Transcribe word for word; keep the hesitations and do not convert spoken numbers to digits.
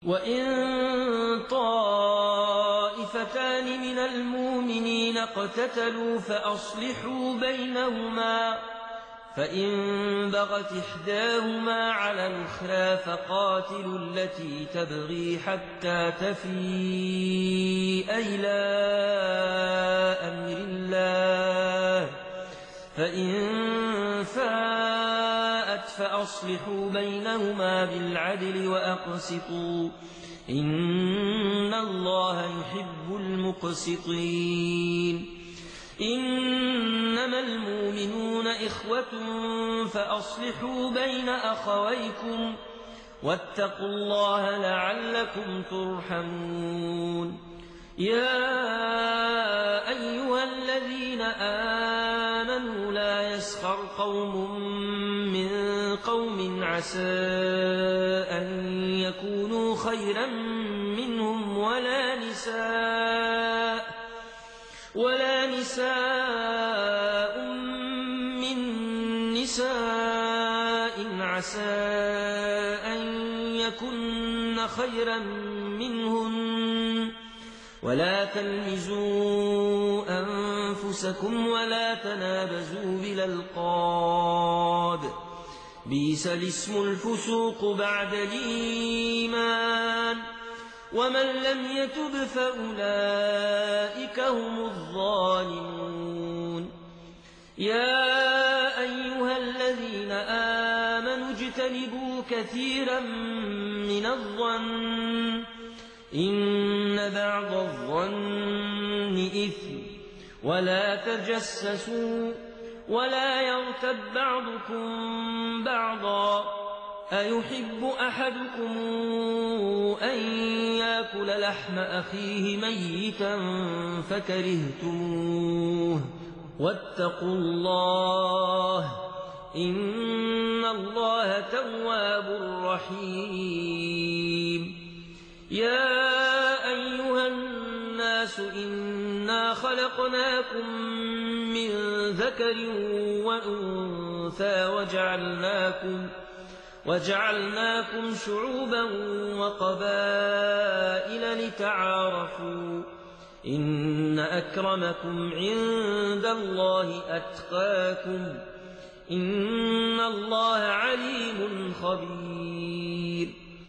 وإن طائفتان من المؤمنين اقتتلوا فأصلحوا بينهما فإن بغت إحداهما على الأخرى فقاتلوا التي تبغي حتى تفيء إلى أمر الله فإن فاءت فأصلحوا بينهما بالعدل وأقسطوا إن الله يحب المقسطين. إنما المؤمنون إخوة فأصلحوا بين أخويكم واتقوا الله لعلكم ترحمون. يا أيها الذين آمنوا لا يسخر قوم من قوم عسى أن يكونوا خيرا منهم ولا نساء ولا نساء من نساء عسى أن يكن خيرا منهن ولا تلمزوا أنفسكم ولا تنابزوا بالألقاب بئس الاسم الفسوق بعد الإيمان ومن لم يتب فأولئك هم الظالمون. يا أيها الذين آمنوا اجتنبوا كثيرا من الظن إن بعض الظن إثم ولا تجسسوا ولا يغتب بعضكم بعضا أيحب أحدكم أن يأكل لحم أخيه ميتا فكرهتموه واتقوا الله إن الله تواب رحيم. يا أيها الناس إنا خلقناكم من ذكر وأنثى وجعلناكم وجعلناكم شعوبا وقبائل لتعارفوا إن أكرمكم عند الله أتقاكم إن الله عليم خبير.